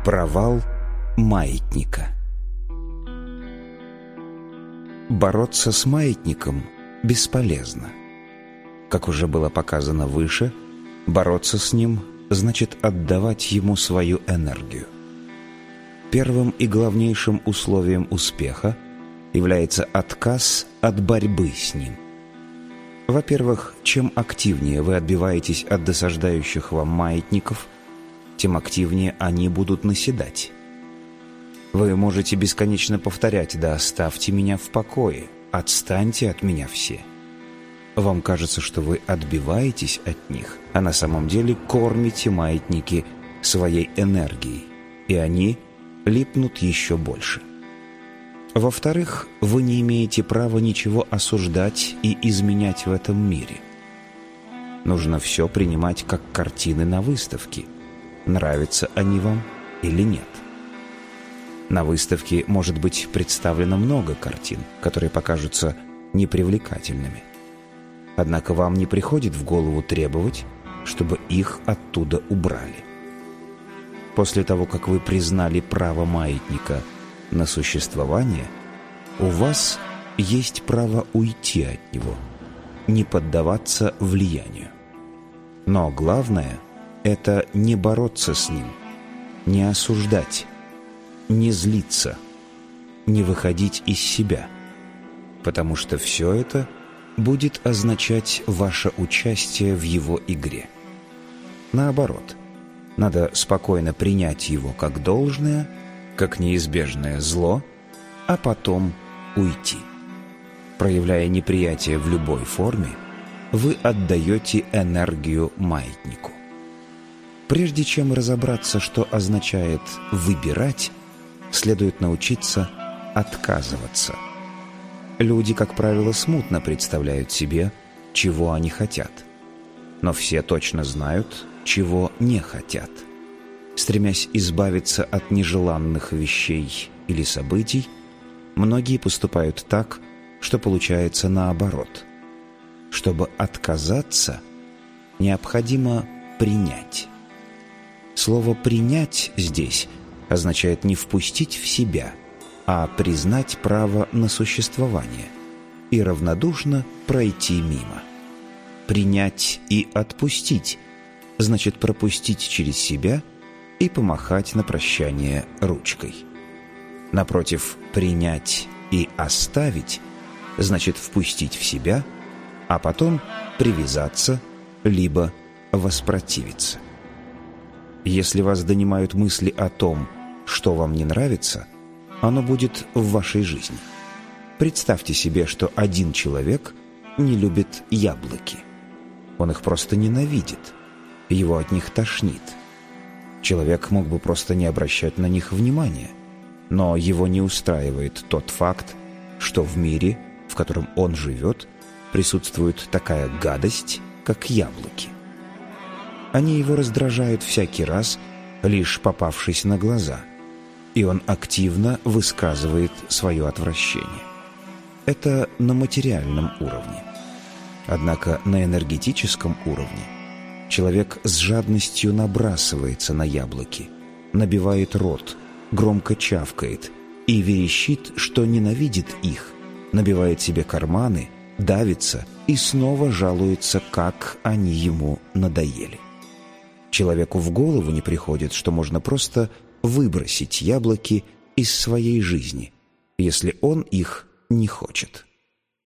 Провал маятника. Бороться с маятником бесполезно. Как уже было показано выше, бороться с ним значит отдавать ему свою энергию. Первым и главнейшим условием успеха является отказ от борьбы с ним. Во-первых, чем активнее вы отбиваетесь от досаждающих вам маятников, тем активнее они будут наседать. Вы можете бесконечно повторять: «Да оставьте меня в покое, отстаньте от меня все». Вам кажется, что вы отбиваетесь от них, а на самом деле кормите маятники своей энергией, и они липнут еще больше. Во-вторых, вы не имеете права ничего осуждать и изменять в этом мире. Нужно все принимать как картины на выставке, нравятся они вам или нет. На выставке может быть представлено много картин, которые покажутся непривлекательными. Однако вам не приходит в голову требовать, чтобы их оттуда убрали. После того, как вы признали право маятника на существование, у вас есть право уйти от него, не поддаваться влиянию. Но главное – это не бороться с ним, не осуждать, не злиться, не выходить из себя, потому что все это будет означать ваше участие в его игре. Наоборот, надо спокойно принять его как должное, как неизбежное зло, а потом уйти. Проявляя неприятие в любой форме, вы отдаете энергию маятнику. Прежде чем разобраться, что означает «выбирать», следует научиться отказываться. Люди, как правило, смутно представляют себе, чего они хотят. Но все точно знают, чего не хотят. Стремясь избавиться от нежеланных вещей или событий, многие поступают так, что получается наоборот. Чтобы отказаться, необходимо принять. Слово «принять» здесь означает не впустить в себя, а признать право на существование и равнодушно пройти мимо. Принять и отпустить значит пропустить через себя и помахать на прощание ручкой. Напротив, принять и оставить значит впустить в себя, а потом привязаться, либо воспротивиться. Если вас донимают мысли о том, что вам не нравится, оно будет в вашей жизни. Представьте себе, что один человек не любит яблоки. Он их просто ненавидит, его от них тошнит. Человек мог бы просто не обращать на них внимания, но его не устраивает тот факт, что в мире, в котором он живет, присутствует такая гадость, как яблоки. Они его раздражают всякий раз, лишь попавшись на глаза, и он активно высказывает свое отвращение. Это на материальном уровне. Однако на энергетическом уровне человек с жадностью набрасывается на яблоки, набивает рот, громко чавкает и верещит, что ненавидит их, набивает себе карманы, давится и снова жалуется, как они ему надоели. Человеку в голову не приходит, что можно просто выбросить яблоки из своей жизни, если он их не хочет.